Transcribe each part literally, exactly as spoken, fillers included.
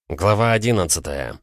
Глава одиннадцатая.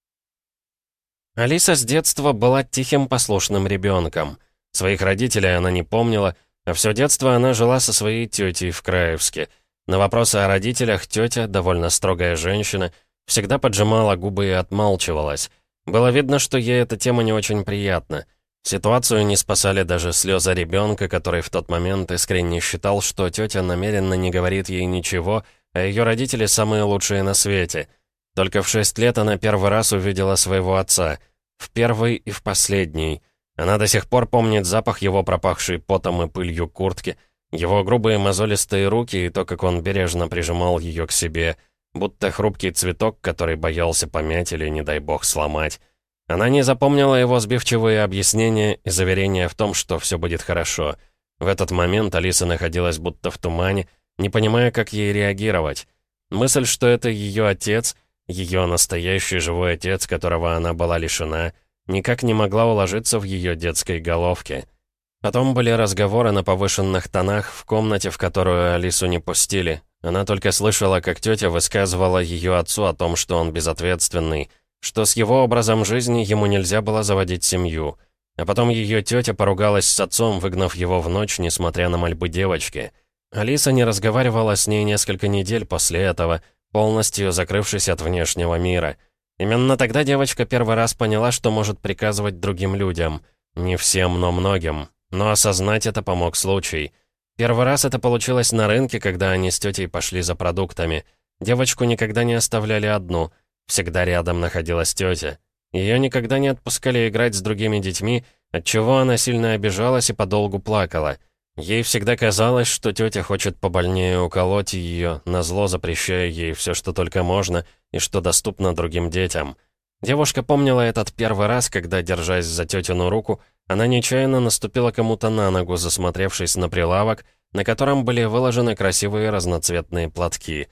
Алиса с детства была тихим послушным ребенком. Своих родителей она не помнила, а все детство она жила со своей тетей в Краевске. На вопросы о родителях тетя, довольно строгая женщина, всегда поджимала губы и отмалчивалась. Было видно, что ей эта тема не очень приятна. Ситуацию не спасали даже слезы ребенка, который в тот момент искренне считал, что тетя намеренно не говорит ей ничего, а ее родители самые лучшие на свете. Только в шесть лет она первый раз увидела своего отца. В первый и в последний. Она до сих пор помнит запах его пропахшей потом и пылью куртки, его грубые мозолистые руки и то, как он бережно прижимал ее к себе, будто хрупкий цветок, который боялся помять или, не дай бог, сломать. Она не запомнила его сбивчивые объяснения и заверения в том, что все будет хорошо. В этот момент Алиса находилась будто в тумане, не понимая, как ей реагировать. Мысль, что это ее отец, ее настоящий живой отец, которого она была лишена, никак не могла уложиться в ее детской головке. Потом были разговоры на повышенных тонах в комнате, в которую Алису не пустили. Она только слышала, как тетя высказывала ее отцу о том, что он безответственный, что с его образом жизни ему нельзя было заводить семью. А потом ее тетя поругалась с отцом, выгнав его в ночь, несмотря на мольбы девочки. Алиса не разговаривала с ней несколько недель после этого, полностью закрывшись от внешнего мира. Именно тогда девочка первый раз поняла, что может приказывать другим людям. Не всем, но многим. Но осознать это помог случай. Первый раз это получилось на рынке, когда они с тетей пошли за продуктами. Девочку никогда не оставляли одну. Всегда рядом находилась тетя. Ее никогда не отпускали играть с другими детьми, отчего она сильно обижалась и подолгу плакала. Ей всегда казалось, что тетя хочет побольнее уколоть ее, назло запрещая ей все, что только можно, и что доступно другим детям. Девушка помнила этот первый раз, когда, держась за тетину руку, она нечаянно наступила кому-то на ногу, засмотревшись на прилавок, на котором были выложены красивые разноцветные платки.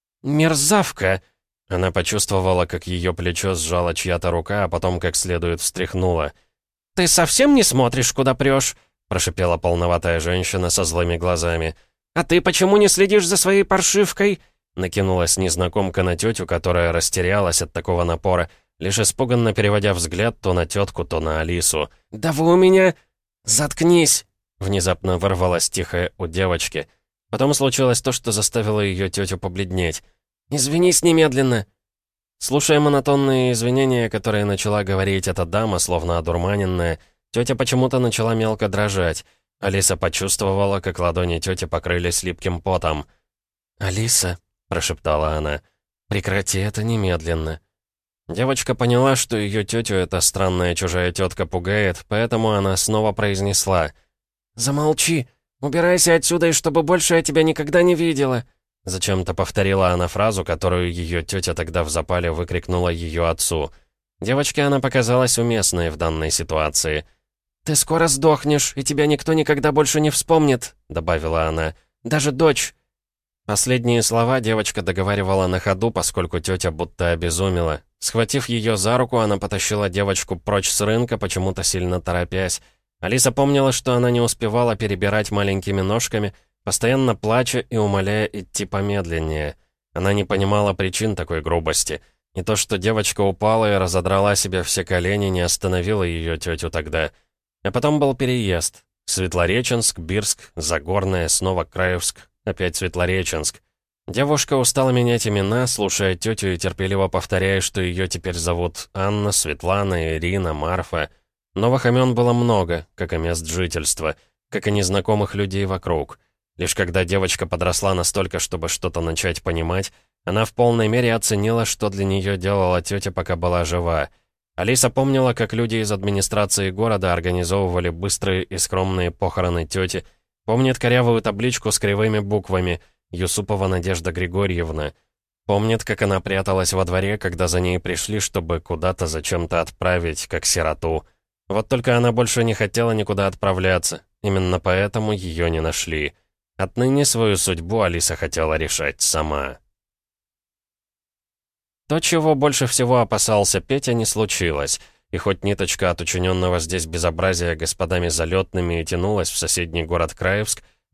«Мерзавка!» Она почувствовала, как ее плечо сжала чья-то рука, а потом как следует встряхнула. «Ты совсем не смотришь, куда прешь?» — прошипела полноватая женщина со злыми глазами. «А ты почему не следишь за своей паршивкой?» Накинулась незнакомка на тетю, которая растерялась от такого напора, лишь испуганно переводя взгляд то на тетку, то на Алису. «Да вы у меня...» «Заткнись!» — внезапно вырвалась тихая у девочки. Потом случилось то, что заставило ее тетю побледнеть. «Извинись немедленно!» Слушая монотонные извинения, которые начала говорить эта дама, словно одурманенная, тетя почему-то начала мелко дрожать. Алиса почувствовала, как ладони тети покрылись липким потом. «Алиса», — прошептала она, — «прекрати это немедленно». Девочка поняла, что ее тетю эта странная чужая тетка пугает, поэтому она снова произнесла: «Замолчи! Убирайся отсюда, и чтобы больше я тебя никогда не видела!» Зачем-то повторила она фразу, которую ее тетя тогда в запале выкрикнула ее отцу. Девочке она показалась уместной в данной ситуации. «Ты скоро сдохнешь, и тебя никто никогда больше не вспомнит», — добавила она. «Даже дочь». Последние слова девочка договаривала на ходу, поскольку тетя будто обезумела. Схватив ее за руку, она потащила девочку прочь с рынка, почему-то сильно торопясь. Алиса помнила, что она не успевала перебирать маленькими ножками, постоянно плача и умоляя идти помедленнее. Она не понимала причин такой грубости. И то, что девочка упала и разодрала себе все колени, не остановило ее тетю тогда. А потом был переезд. Светлореченск, Бирск, Загорная, снова Краевск, опять Светлореченск. Девушка устала менять имена, слушая тетю и терпеливо повторяя, что ее теперь зовут Анна, Светлана, Ирина, Марфа. Новых имен было много, как и мест жительства, как и незнакомых людей вокруг. Лишь когда девочка подросла настолько, чтобы что-то начать понимать, она в полной мере оценила, что для нее делала тетя, пока была жива. Алиса помнила, как люди из администрации города организовывали быстрые и скромные похороны тети, помнит корявую табличку с кривыми буквами «Юсупова Надежда Григорьевна». Помнит, как она пряталась во дворе, когда за ней пришли, чтобы куда-то зачем-то отправить, как сироту. Вот только она больше не хотела никуда отправляться, именно поэтому ее не нашли. Отныне свою судьбу Алиса хотела решать сама. То, чего больше всего опасался Петя, не случилось. И хоть ниточка от учиненного здесь безобразия господами залетными и тянулась в соседний город Краевск,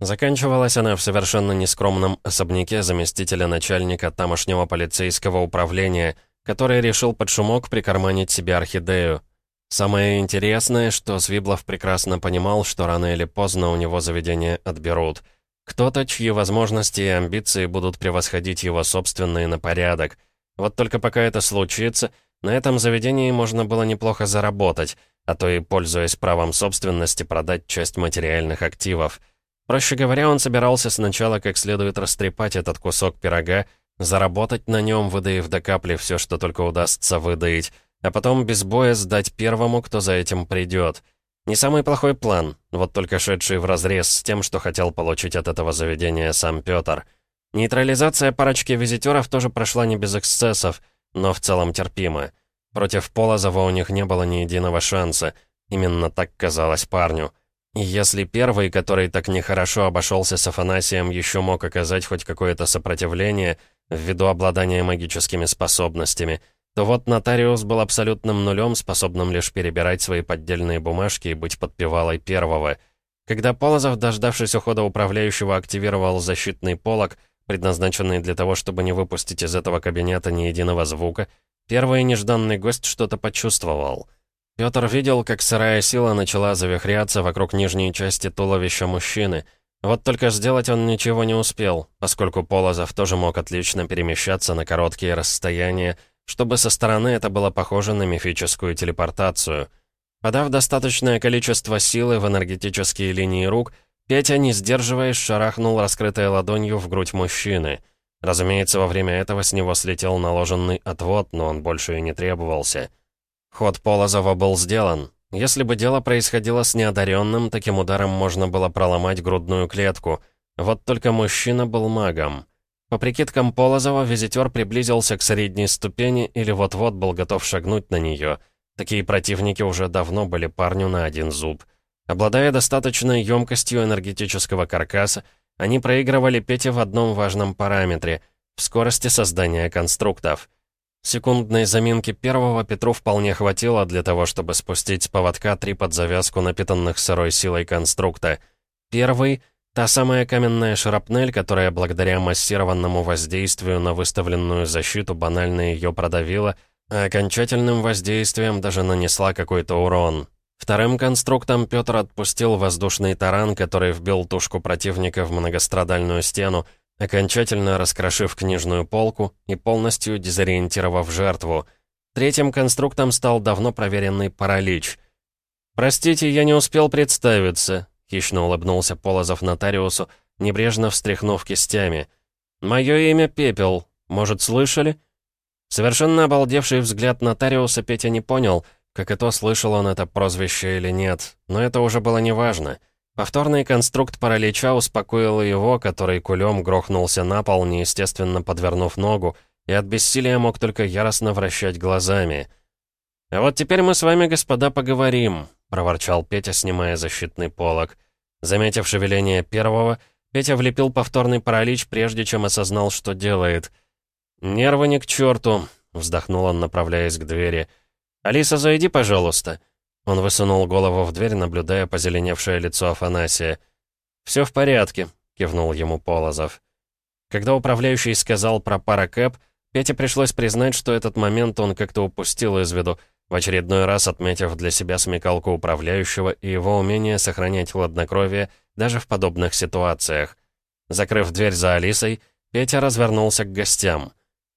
Заканчивалась она в совершенно нескромном особняке заместителя начальника тамошнего полицейского управления, который решил под шумок прикарманить себе орхидею. Самое интересное, что Свиблов прекрасно понимал, что рано или поздно у него заведение отберут. Кто-то, чьи возможности и амбиции будут превосходить его собственные на порядок. Вот только пока это случится, на этом заведении можно было неплохо заработать, а то и, пользуясь правом собственности, продать часть материальных активов. Проще говоря, он собирался сначала как следует растрепать этот кусок пирога, заработать на нем, выдаив до капли все, что только удастся выдаить, а потом без боя сдать первому, кто за этим придет. Не самый плохой план, вот только шедший вразрез с тем, что хотел получить от этого заведения сам Пётр. Нейтрализация парочки визитеров тоже прошла не без эксцессов, но в целом терпимо. Против Полозова у них не было ни единого шанса. Именно так казалось парню. И если первый, который так нехорошо обошелся с Афанасием, еще мог оказать хоть какое-то сопротивление ввиду обладания магическими способностями, то вот нотариус был абсолютным нулем, способным лишь перебирать свои поддельные бумажки и быть подпевалой первого. Когда Полозов, дождавшись ухода управляющего, активировал защитный полог, предназначенный для того, чтобы не выпустить из этого кабинета ни единого звука, первый нежданный гость что-то почувствовал. Пётр видел, как сырая сила начала завихряться вокруг нижней части туловища мужчины. Вот только сделать он ничего не успел, поскольку Полозов тоже мог отлично перемещаться на короткие расстояния, чтобы со стороны это было похоже на мифическую телепортацию. Подав достаточное количество силы в энергетические линии рук, Петя, не сдерживаясь, шарахнул раскрытой ладонью в грудь мужчины. Разумеется, во время этого с него слетел наложенный отвод, но он больше и не требовался. Ход Полозова был сделан. Если бы дело происходило с неодаренным, таким ударом можно было проломать грудную клетку. Вот только мужчина был магом. По прикидкам Полозова, визитер приблизился к средней ступени или вот-вот был готов шагнуть на нее. Такие противники уже давно были парню на один зуб. Обладая достаточной емкостью энергетического каркаса, они проигрывали Пете в одном важном параметре — в скорости создания конструктов. Секундной заминки первого Петру вполне хватило для того, чтобы спустить с поводка три под завязку напитанных сырой силой конструкта. Первый — та самая каменная шрапнель, которая благодаря массированному воздействию на выставленную защиту банально ее продавила, а окончательным воздействием даже нанесла какой-то урон. Вторым конструктом Пётр отпустил воздушный таран, который вбил тушку противника в многострадальную стену, окончательно раскрошив книжную полку и полностью дезориентировав жертву. Третьим конструктом стал давно проверенный паралич. «Простите, я не успел представиться», — хищно улыбнулся Полозов нотариусу, небрежно встряхнув кистями. «Мое имя Пепел. Может, слышали?» Совершенно обалдевший взгляд нотариуса Петя не понял, как и то, слышал он это прозвище или нет, но это уже было неважно. Повторный конструкт паралича успокоил его, который кулем грохнулся на пол, неестественно подвернув ногу, и от бессилия мог только яростно вращать глазами. «А вот теперь мы с вами, господа, поговорим», — проворчал Петя, снимая защитный полог. Заметив шевеление первого, Петя влепил повторный паралич, прежде чем осознал, что делает. «Нервы ни к черту», — вздохнул он, направляясь к двери. «Алиса, зайди, пожалуйста». Он высунул голову в дверь, наблюдая позеленевшее лицо Афанасия. «Все в порядке», — кивнул ему Полозов. Когда управляющий сказал про паракэп, Пете пришлось признать, что этот момент он как-то упустил из виду, в очередной раз отметив для себя смекалку управляющего и его умение сохранять хладнокровие даже в подобных ситуациях. Закрыв дверь за Алисой, Петя развернулся к гостям.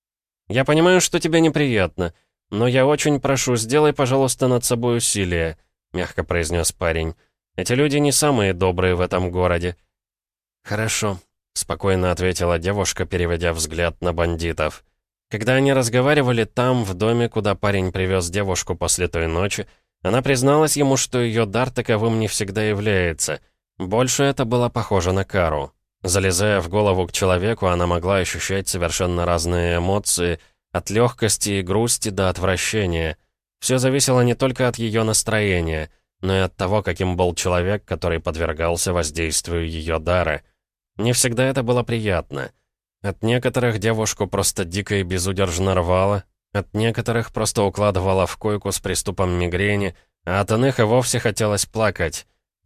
«Я понимаю, что тебе неприятно, но я очень прошу, сделай, пожалуйста, над собой усилие», — мягко произнес парень. «Эти люди не самые добрые в этом городе». «Хорошо», — спокойно ответила девушка, переводя взгляд на бандитов. Когда они разговаривали там, в доме, куда парень привез девушку после той ночи, она призналась ему, что ее дар таковым не всегда является. Больше это было похоже на кару. Залезая в голову к человеку, она могла ощущать совершенно разные эмоции, от легкости и грусти до отвращения. Все зависело не только от ее настроения, но и от того, каким был человек, который подвергался воздействию ее дара. Не всегда это было приятно. От некоторых девушку просто дико и безудержно рвало, от некоторых просто укладывала в койку с приступом мигрени, а от иных и вовсе хотелось плакать.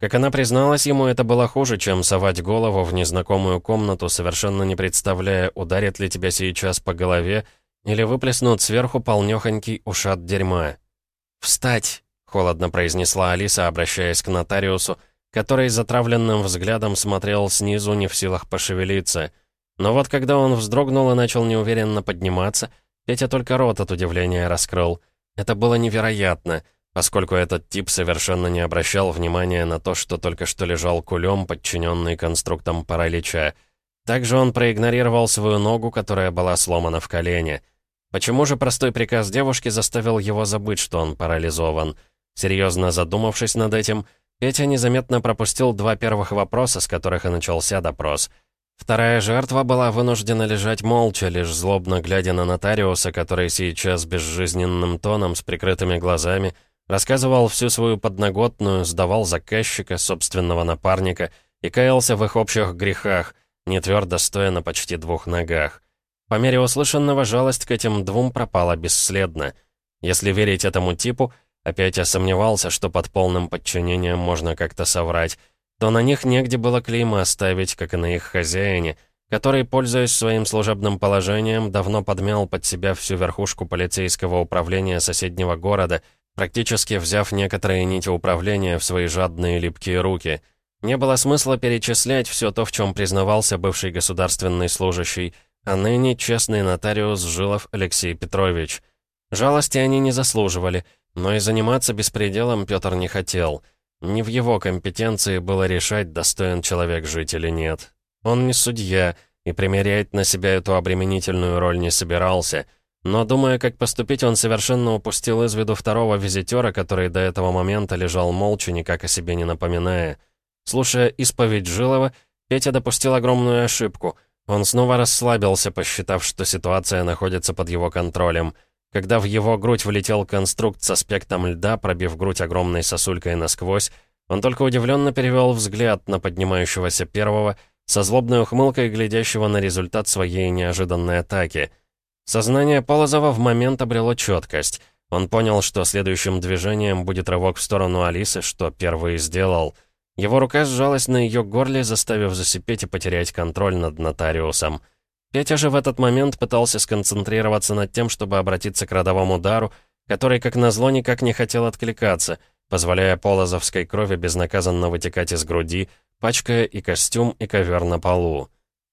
Как она призналась ему, это было хуже, чем совать голову в незнакомую комнату, совершенно не представляя, ударит ли тебя сейчас по голове или выплеснут сверху полнёхонький ушат дерьма. «Встать!» — холодно произнесла Алиса, обращаясь к нотариусу, который затравленным взглядом смотрел снизу, не в силах пошевелиться. Но вот когда он вздрогнул и начал неуверенно подниматься, Петя только рот от удивления раскрыл. Это было невероятно, поскольку этот тип совершенно не обращал внимания на то, что только что лежал кулем, подчиненный конструктам паралича. Также он проигнорировал свою ногу, которая была сломана в колене. Почему же простой приказ девушки заставил его забыть, что он парализован? Серьезно задумавшись над этим, Петя незаметно пропустил два первых вопроса, с которых и начался допрос. Вторая жертва была вынуждена лежать молча, лишь злобно глядя на нотариуса, который сейчас безжизненным тоном с прикрытыми глазами рассказывал всю свою подноготную, сдавал заказчика, собственного напарника и каялся в их общих грехах, не твердо стоя на почти двух ногах. По мере услышанного жалость к этим двум пропала бесследно. Если верить этому типу, опять я сомневался, что под полным подчинением можно как-то соврать, то на них негде было клейма оставить, как и на их хозяине, который, пользуясь своим служебным положением, давно подмял под себя всю верхушку полицейского управления соседнего города, практически взяв некоторые нити управления в свои жадные липкие руки. Не было смысла перечислять все то, в чем признавался бывший государственный служащий, а ныне честный нотариус Жилов Алексей Петрович. Жалости они не заслуживали, но и заниматься беспределом Петр не хотел. Не в его компетенции было решать, достоин человек жить или нет. Он не судья, и примерять на себя эту обременительную роль не собирался. Но, думая, как поступить, он совершенно упустил из виду второго визитера, который до этого момента лежал молча, никак о себе не напоминая. Слушая исповедь Жилова, Петя допустил огромную ошибку. Он снова расслабился, посчитав, что ситуация находится под его контролем. Когда в его грудь влетел конструкт с аспектом льда, пробив грудь огромной сосулькой насквозь, он только удивленно перевел взгляд на поднимающегося первого, со злобной ухмылкой глядящего на результат своей неожиданной атаки. Сознание Полозова в момент обрело четкость. Он понял, что следующим движением будет рывок в сторону Алисы, что первый сделал. Его рука сжалась на ее горле, заставив засипеть и потерять контроль над нотариусом. Петя же в этот момент пытался сконцентрироваться над тем, чтобы обратиться к родовому дару, который, как назло, никак не хотел откликаться, позволяя полозовской крови безнаказанно вытекать из груди, пачкая и костюм, и ковер на полу.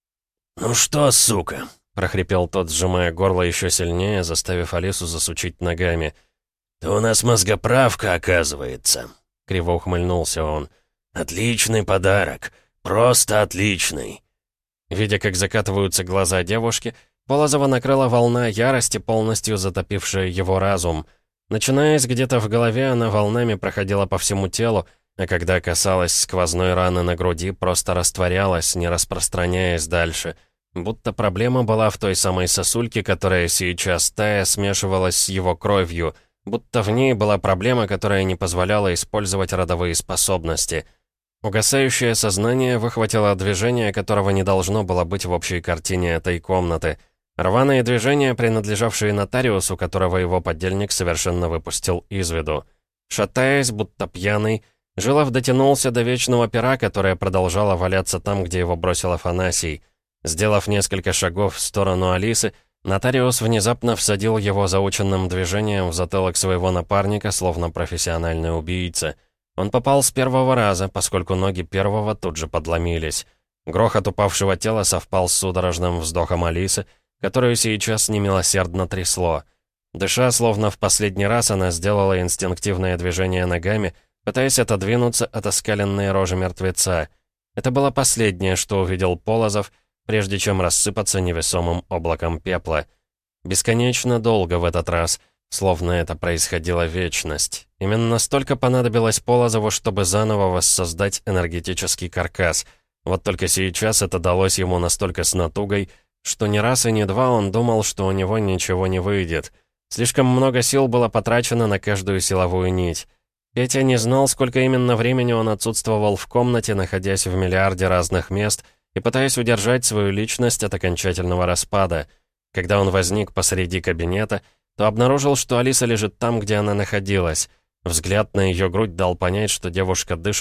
«Ну что, сука?» — прохрипел тот, сжимая горло еще сильнее, заставив Алису засучить ногами. «Ты у нас мозгоправка, оказывается», — криво ухмыльнулся он. «Отличный подарок. Просто отличный». Видя, как закатываются глаза девушки, Полозова накрыла волна ярости, полностью затопившая его разум. Начинаясь где-то в голове, она волнами проходила по всему телу, а когда касалась сквозной раны на груди, просто растворялась, не распространяясь дальше. Будто проблема была в той самой сосульке, которая сейчас тая смешивалась с его кровью, будто в ней была проблема, которая не позволяла использовать родовые способности. Угасающее сознание выхватило движение, которого не должно было быть в общей картине этой комнаты. Рваные движения, принадлежавшие нотариусу, которого его подельник совершенно выпустил из виду. Шатаясь, будто пьяный, Жилов дотянулся до вечного пера, которое продолжало валяться там, где его бросил Афанасий. Сделав несколько шагов в сторону Алисы, нотариус внезапно всадил его заученным движением в затылок своего напарника, словно профессиональный убийца. Он попал с первого раза, поскольку ноги первого тут же подломились. Грохот упавшего тела совпал с судорожным вздохом Алисы, которую сейчас немилосердно трясло. Дыша, словно в последний раз, она сделала инстинктивное движение ногами, пытаясь отодвинуться от оскаленной рожи мертвеца. Это было последнее, что увидел Полозов, прежде чем рассыпаться невесомым облаком пепла. Бесконечно долго в этот раз, словно это происходила вечность. Именно столько понадобилось Полозову, чтобы заново воссоздать энергетический каркас. Вот только сейчас это далось ему настолько с натугой, что ни раз и ни два он думал, что у него ничего не выйдет. Слишком много сил было потрачено на каждую силовую нить. Петя не знал, сколько именно времени он отсутствовал в комнате, находясь в миллиарде разных мест и пытаясь удержать свою личность от окончательного распада. Когда он возник посреди кабинета, то обнаружил, что Алиса лежит там, где она находилась. Взгляд на ее грудь дал понять, что девушка дышит,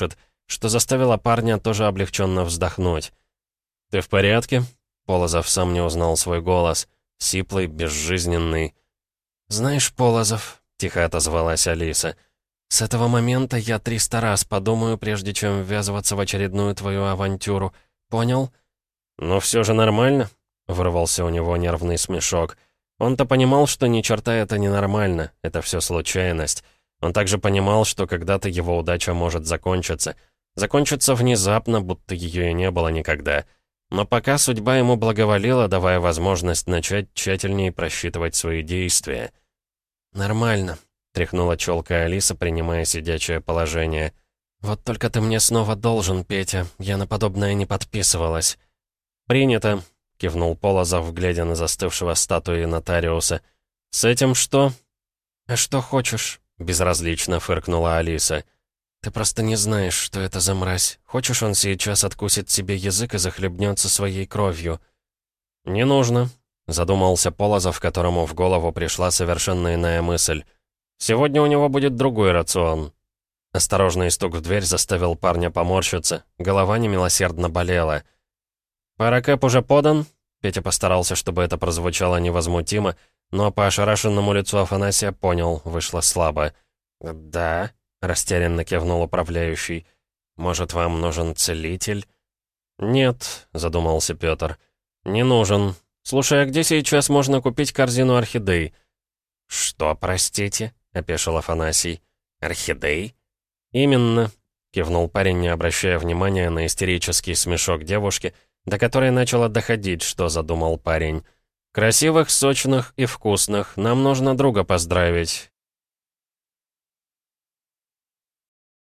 что заставило парня тоже облегченно вздохнуть. «Ты в порядке?» Полозов сам не узнал свой голос. Сиплый, безжизненный. «Знаешь, Полозов», — тихо отозвалась Алиса, «с этого момента я триста раз подумаю, прежде чем ввязываться в очередную твою авантюру. Понял?» «Ну все же нормально», — вырвался у него нервный смешок. Он-то понимал, что ни черта это не нормально, это все случайность. Он также понимал, что когда-то его удача может закончиться. Закончиться внезапно, будто ее и не было никогда. Но пока судьба ему благоволила, давая возможность начать тщательнее просчитывать свои действия. «Нормально», — тряхнула челкой Алиса, принимая сидячее положение. «Вот только ты мне снова должен, Петя. Я на подобное не подписывалась». «Принято», — кивнул Полозов, глядя на застывшего статуи нотариуса. «С этим что?» «А что хочешь?» — безразлично фыркнула Алиса. «Ты просто не знаешь, что это за мразь. Хочешь, он сейчас откусит себе язык и захлебнется своей кровью?» «Не нужно», — задумался Полозов, которому в голову пришла совершенно иная мысль. «Сегодня у него будет другой рацион». Осторожный стук в дверь заставил парня поморщиться. Голова немилосердно болела. «Паракэп уже подан?» Петя постарался, чтобы это прозвучало невозмутимо, но по ошарашенному лицу Афанасия понял, вышло слабо. «Да», — растерянно кивнул управляющий. «Может, вам нужен целитель?» «Нет», — задумался Петр. «Не нужен. Слушай, а где сейчас можно купить корзину орхидей?» «Что, простите?» — опешил Афанасий. «Орхидей?» «Именно», — кивнул парень, не обращая внимания на истерический смешок девушки, до которой начало доходить, что задумал парень. «Красивых, сочных и вкусных. Нам нужно друга поздравить.